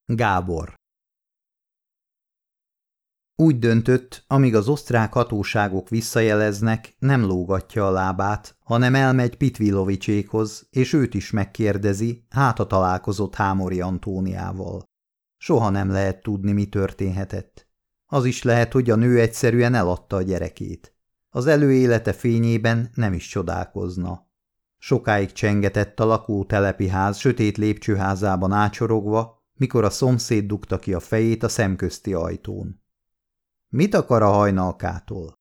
Gábor. Úgy döntött, amíg az osztrák hatóságok visszajeleznek, nem lógatja a lábát, hanem elmegy Pitvillovicsékhoz, és őt is megkérdezi, hát a találkozott Hámori Antóniával. Soha nem lehet tudni, mi történhetett. Az is lehet, hogy a nő egyszerűen eladta a gyerekét. Az előélete fényében nem is csodálkozna. Sokáig csengetett a lakótelepi ház sötét lépcsőházában ácsorogva, mikor a szomszéd dugta ki a fejét a szemközti ajtón. Mit akar a Hajnalkától?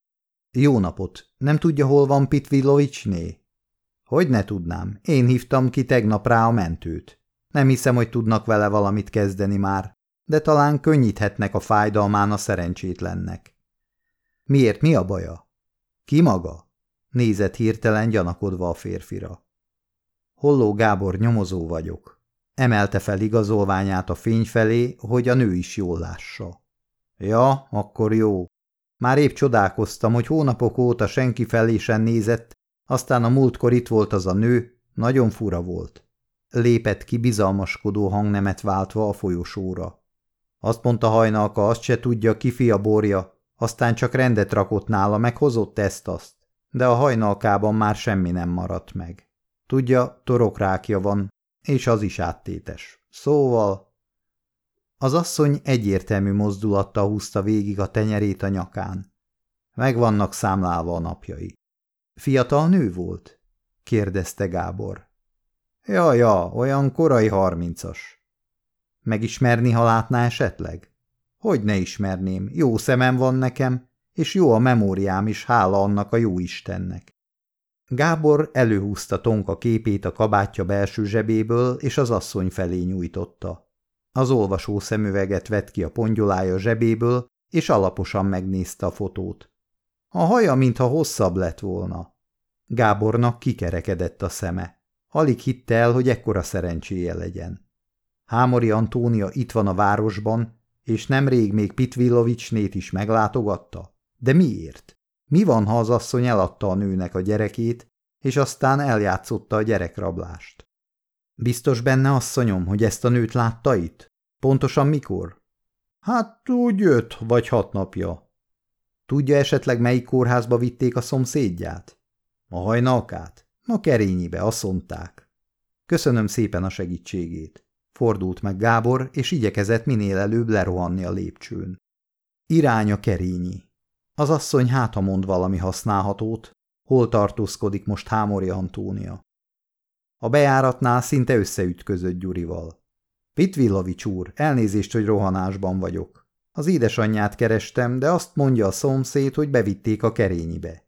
Jó napot, nem tudja, hol van Pitvillovicsné? Hogy ne tudnám, én hívtam ki tegnap rá a mentőt. Nem hiszem, hogy tudnak vele valamit kezdeni már, de talán könnyíthetnek a fájdalmán a szerencsétlennek. Miért, mi a baja? Ki maga? Nézett hirtelen gyanakodva a férfira. Holló Gábor, nyomozó vagyok. Emelte fel igazolványát a fény felé, hogy a nő is jól lássa. Ja, akkor jó. Már épp csodálkoztam, hogy hónapok óta senki felé sem nézett, aztán a múltkor itt volt az a nő, nagyon fura volt. Lépett ki bizalmaskodó hangnemet váltva a folyosóra. Azt mondta Hajnalka, azt se tudja, ki fia Borja, aztán csak rendet rakott nála, meg hozott ezt-azt. De a Hajnalkában már semmi nem maradt meg. Tudja, torokrákja van, és az is áttétes. Szóval... Az asszony egyértelmű mozdulattal húzta végig a tenyerét a nyakán. Meg vannak számlálva a napjai. Fiatal nő volt? Kérdezte Gábor. Ja, olyan korai 30-as. Megismerni, ha látná esetleg? Hogy ne ismerném, jó szemem van nekem, és jó a memóriám is, hála annak a jó Istennek. Gábor előhúzta Tonka képét a kabátja belső zsebéből, és az asszony felé nyújtotta. Az olvasó szemüveget vett ki a pongyolája zsebéből, és alaposan megnézte a fotót. A haja, mintha hosszabb lett volna. Gábornak kikerekedett a szeme. Alig hitte el, hogy ekkora szerencséje legyen. Hámori Antónia itt van a városban, és nemrég még Pitvillovicsnét is meglátogatta. De miért? Mi van, ha az asszony eladta a nőnek a gyerekét, és aztán eljátszotta a gyerekrablást? Biztos benne, asszonyom, hogy ezt a nőt látta itt? Pontosan mikor? Hát úgy 5 vagy 6 napja. Tudja esetleg, melyik kórházba vitték a szomszédját? A Hajnalkát? A Kerényibe, azt mondták. Köszönöm szépen a segítségét. Fordult meg Gábor, és igyekezett minél előbb lerohanni a lépcsőn. Irány a Kerényi. Az asszony hátra mond valami használhatót, hol tartózkodik most Hámori Antónia. A bejáratnál szinte összeütközött Gyurival. Pitvillovics úr, elnézést, hogy rohanásban vagyok. Az édesanyját kerestem, de azt mondja a szomszéd, hogy bevitték a Kerényibe.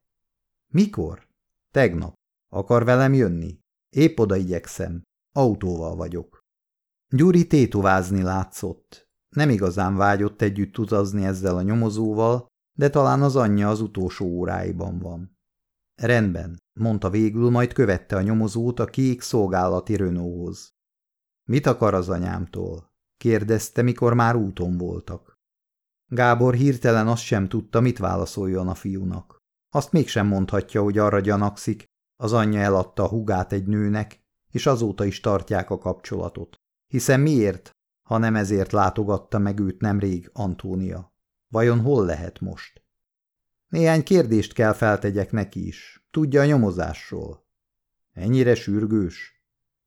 Mikor? Tegnap. Akar velem jönni? Épp oda igyekszem. Autóval vagyok. Gyuri tétovázni látszott. Nem igazán vágyott együtt utazni ezzel a nyomozóval, de talán az anyja az utolsó óráiban van. Rendben, mondta végül, majd követte a nyomozót a kék szolgálati Renaulthoz. Mit akar az anyámtól? Kérdezte, mikor már úton voltak. Gábor hirtelen azt sem tudta, mit válaszoljon a fiúnak. Azt mégsem mondhatja, hogy arra gyanakszik, az anyja eladta a húgát egy nőnek, és azóta is tartják a kapcsolatot. Hiszen miért, ha nem ezért látogatta meg őt nemrég Antónia? Vajon hol lehet most? Néhány kérdést kell feltegyek neki is. Tudja a nyomozásról. Ennyire sürgős?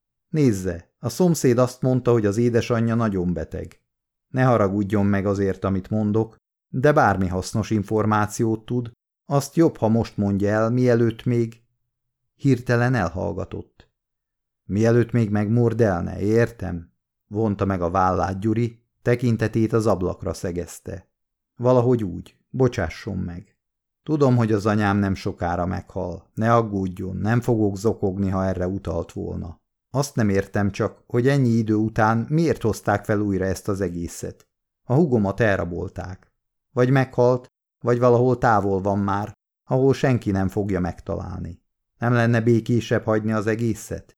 Nézze, a szomszéd azt mondta, hogy az édesanyja nagyon beteg. Ne haragudjon meg azért, amit mondok, de bármi hasznos információt tud, azt jobb, ha most mondja el, mielőtt még... Hirtelen elhallgatott. Mielőtt még megmordelne, értem? Vonta meg a vállát Gyuri, tekintetét az ablakra szegezte. Valahogy úgy, bocsásson meg. Tudom, hogy az anyám nem sokára meghal. Ne aggódjon, nem fogok zokogni, ha erre utalt volna. Azt nem értem csak, hogy ennyi idő után miért hozták fel újra ezt az egészet. A húgomat elrabolták. Vagy meghalt, vagy valahol távol van már, ahol senki nem fogja megtalálni. Nem lenne békésebb hagyni az egészet?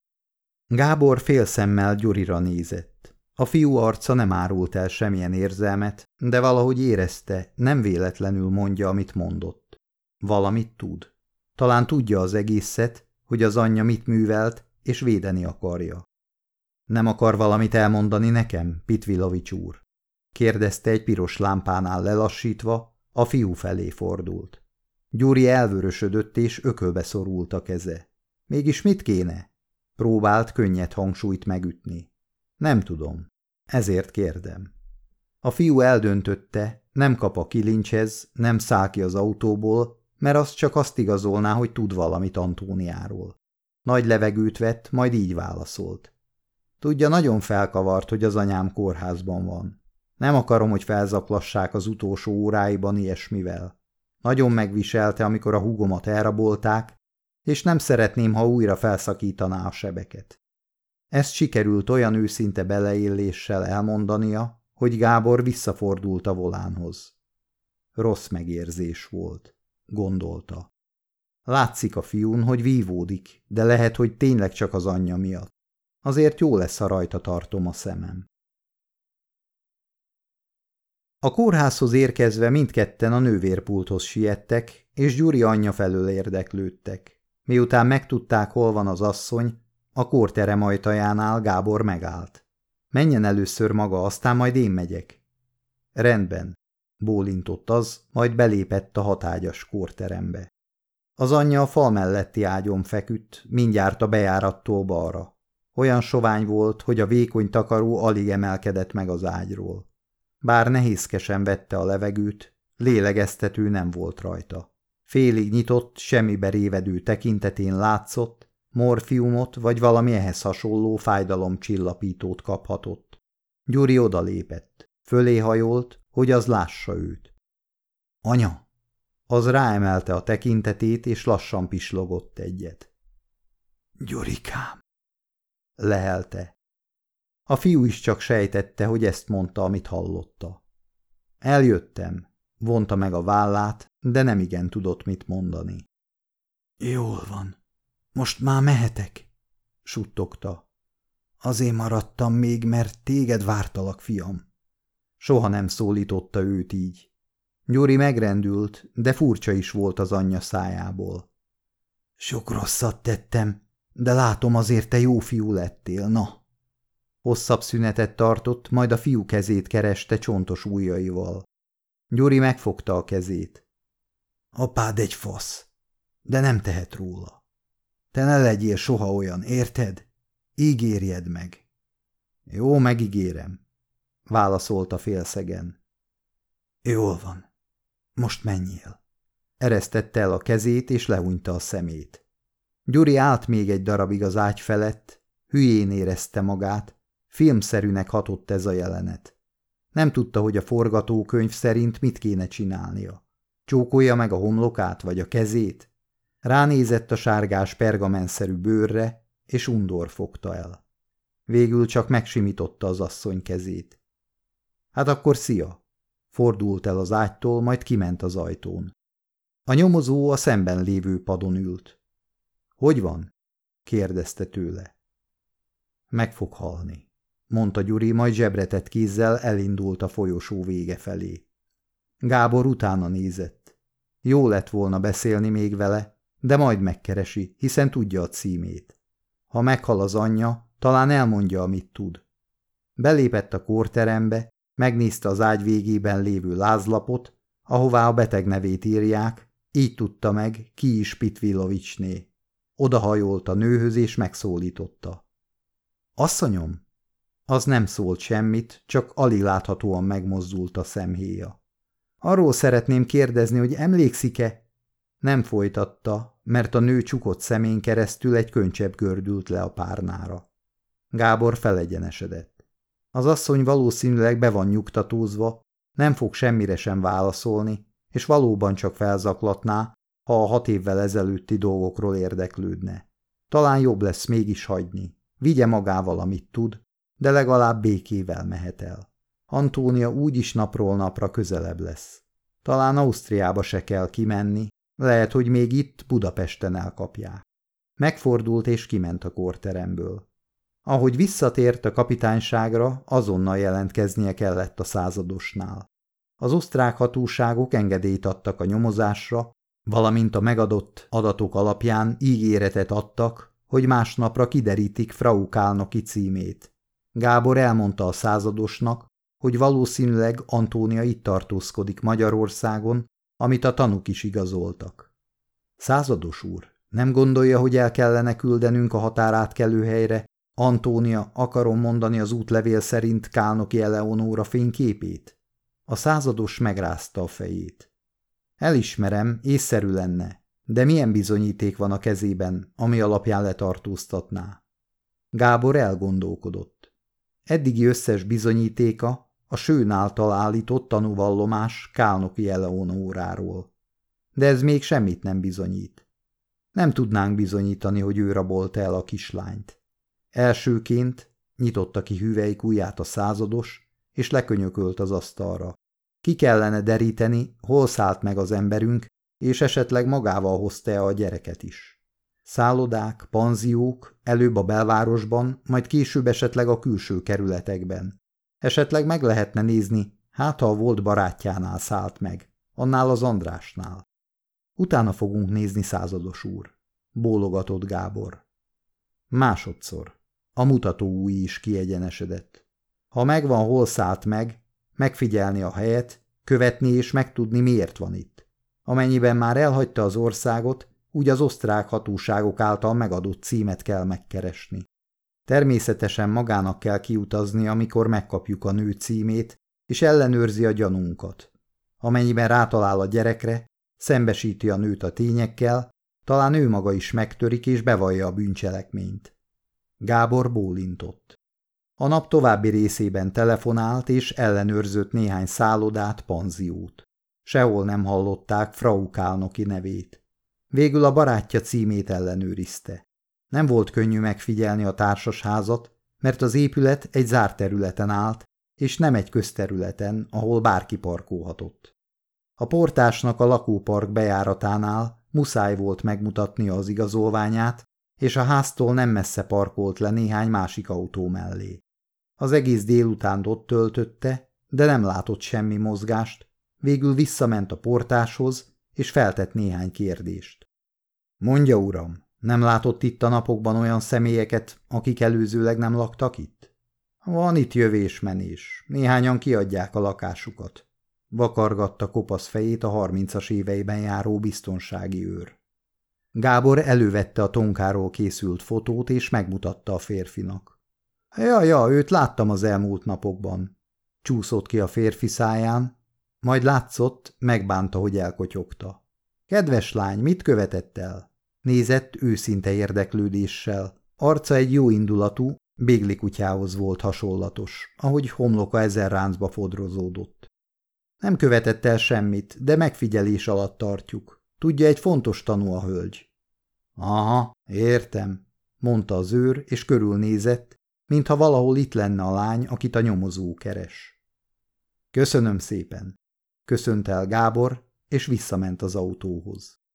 Gábor félszemmel Gyurira nézett. A fiú arca nem árult el semmilyen érzelmet, de valahogy érezte, nem véletlenül mondja, amit mondott. Valamit tud. Talán tudja az egészet, hogy az anyja mit művelt, és védeni akarja. Nem akar valamit elmondani nekem, Pitvilovics úr? Kérdezte egy piros lámpánál lelassítva, a fiú felé fordult. Gyuri elvörösödött és ökölbe szorult a keze. Mégis mit kéne? Próbált könnyed hangsúlyt megütni. Nem tudom. Ezért kérdem. A fiú eldöntötte, nem kap a kilincshez, nem száll ki az autóból, mert az csak azt igazolná, hogy tud valamit Antóniáról. Nagy levegőt vett, majd így válaszolt. Tudja, nagyon felkavart, hogy az anyám kórházban van. Nem akarom, hogy felzaklassák az utolsó óráiban ilyesmivel. Nagyon megviselte, amikor a húgomat elrabolták, és nem szeretném, ha újra felszakítaná a sebeket. Ezt sikerült olyan őszinte beleilléssel elmondania, hogy Gábor visszafordult a volánhoz. Rossz megérzés volt, gondolta. Látszik a fiún, hogy vívódik, de lehet, hogy tényleg csak az anyja miatt. Azért jó lesz, ha rajta tartom a szemem. A kórházhoz érkezve mindketten a nővérpulthoz siettek, és Gyuri anyja felől érdeklődtek. Miután megtudták, hol van az asszony, a kórterem ajtajánál Gábor megállt. Menjen először maga, aztán majd én megyek. Rendben, bólintott az, majd belépett a hatágyas kórterembe. Az anyja a fal melletti ágyon feküdt, mindjárt a bejárattól balra. Olyan sovány volt, hogy a vékony takaró alig emelkedett meg az ágyról. Bár nehézkesen vette a levegőt, lélegeztető nem volt rajta. Félig nyitott, semmibe révedő tekintetén látszott, morfiumot vagy valami ehhez hasonló fájdalomcsillapítót kaphatott. Gyuri odalépett, fölé hajolt, hogy az lássa őt. Anya! Az ráemelte a tekintetét, és lassan pislogott egyet. Gyurikám! Lehelte. A fiú is csak sejtette, hogy ezt mondta, amit hallotta. Eljöttem, vonta meg a vállát, de nemigen tudott mit mondani. Jól van. Most már mehetek? Suttogta. Azért maradtam még, mert téged vártalak, fiam. Soha nem szólította őt így. Gyuri megrendült, de furcsa is volt az anyja szájából. Sok rosszat tettem, de látom, azért te jó fiú lettél, na. Hosszabb szünetet tartott, majd a fiú kezét kereste csontos ujjaival. Gyuri megfogta a kezét. Apád egy fasz, de nem tehet róla. Te ne legyél soha olyan, érted? Ígérjed meg. Jó, megígérem, válaszolta félszegen. Jól van, most menjél. Eresztette el a kezét, és lehúnyta a szemét. Gyuri állt még egy darabig az ágy felett, hülyén érezte magát, filmszerűnek hatott ez a jelenet. Nem tudta, hogy a forgatókönyv szerint mit kéne csinálnia. Csókolja meg a homlokát vagy a kezét? Ránézett a sárgás pergamenszerű bőrre, és undor fogta el. Végül csak megsimította az asszony kezét. Hát akkor szia! Fordult el az ágytól, majd kiment az ajtón. A nyomozó a szemben lévő padon ült. Hogy van? Kérdezte tőle. Meg fog halni, mondta Gyuri, majd zsebretett kézzel elindult a folyosó vége felé. Gábor utána nézett. Jó lett volna beszélni még vele, de majd megkeresi, hiszen tudja a címét. Ha meghal az anyja, talán elmondja, amit tud. Belépett a kórterembe, megnézte az ágy végében lévő lázlapot, ahová a beteg nevét írják, így tudta meg, ki is Pitvilovicsné. Odahajolt a nőhöz és megszólította. Asszonyom? Az nem szólt semmit, csak alig láthatóan megmozdult a szemhéja. Arról szeretném kérdezni, hogy emlékszik-e? Nem folytatta, mert a nő csukott szemén keresztül egy könycsepp gördült le a párnára. Gábor felegyenesedett. Az asszony valószínűleg be van nyugtatózva, nem fog semmire sem válaszolni, és valóban csak felzaklatná, ha a 6 évvel ezelőtti dolgokról érdeklődne. Talán jobb lesz mégis hagyni. Vigye magával, amit tud, de legalább békével mehet el. Antónia úgyis napról napra közelebb lesz. Talán Ausztriába se kell kimenni, lehet, hogy még itt Budapesten elkapják. Megfordult és kiment a kórteremből. Ahogy visszatért a kapitányságra, azonnal jelentkeznie kellett a századosnál. Az osztrák hatóságok engedélyt adtak a nyomozásra, valamint a megadott adatok alapján ígéretet adtak, hogy másnapra kiderítik Frau Kálnoki címét. Gábor elmondta a századosnak, hogy valószínűleg Antónia itt tartózkodik Magyarországon, amit a tanúk is igazoltak. Százados úr, nem gondolja, hogy el kellene küldenünk a határátkelő helyre Antónia, akarom mondani az útlevél szerint Kálnoki Eleonóra fényképét? A százados megrázta a fejét. Elismerem, észszerű lenne, de milyen bizonyíték van a kezében, ami alapján letartóztatná? Gábor elgondolkodott. Eddigi összes bizonyítéka a Schön által állított tanúvallomás Kálnoki Eleonóráról. De ez még semmit nem bizonyít. Nem tudnánk bizonyítani, hogy ő rabolta el a kislányt. Elsőként nyitotta ki hüvelyk ujját a százados, és lekönyökölt az asztalra. Ki kellene deríteni, hol szállt meg az emberünk, és esetleg magával hozta-e a gyereket is. Szállodák, panziók, előbb a belvárosban, majd később esetleg a külső kerületekben. Esetleg meg lehetne nézni, hát ha a volt barátjánál szállt meg, annál az Andrásnál. Utána fogunk nézni, százados úr, bólogatott Gábor. Másodszor. A mutatóúj is kiegyenesedett. Ha megvan, hol szállt meg, megfigyelni a helyet, követni és megtudni, miért van itt. Amennyiben már elhagyta az országot, úgy az osztrák hatóságok által megadott címet kell megkeresni. Természetesen magának kell kiutazni, amikor megkapjuk a nő címét, és ellenőrzi a gyanunkat. Amennyiben rátalál a gyerekre, szembesíti a nőt a tényekkel, talán ő maga is megtörik és bevallja a bűncselekményt. Gábor bólintott. A nap további részében telefonált és ellenőrzött néhány szállodát, panziót. Sehol nem hallották Frau Kálnoki nevét. Végül a barátja címét ellenőrizte. Nem volt könnyű megfigyelni a társasházat, mert az épület egy zárt területen állt, és nem egy közterületen, ahol bárki parkolhatott. A portásnak a lakópark bejáratánál muszáj volt megmutatnia az igazolványát, és a háztól nem messze parkolt le néhány másik autó mellé. Az egész délutánt ott töltötte, de nem látott semmi mozgást, végül visszament a portáshoz, és feltett néhány kérdést. Mondja, uram, nem látott itt a napokban olyan személyeket, akik előzőleg nem laktak itt? Van itt jövés-menés, néhányan kiadják a lakásukat. Vakargatta kopasz fejét a 30-as éveiben járó biztonsági őr. Gábor elővette a tonkáról készült fotót, és megmutatta a férfinak. Ja, őt láttam az elmúlt napokban. Csúszott ki a férfi száján, majd látszott, megbánta, hogy elkotyogta. Kedves lány, mit követett el? Nézett őszinte érdeklődéssel. Arca egy jóindulatú, bégli kutyához volt hasonlatos, ahogy homloka ezer ráncba fodrozódott. Nem követett el semmit, de megfigyelés alatt tartjuk. Tudja, egy fontos tanú a hölgy. Aha, értem, mondta az őr, és körülnézett, mintha valahol itt lenne a lány, akit a nyomozó keres. Köszönöm szépen, köszönt el Gábor, és visszament az autóhoz.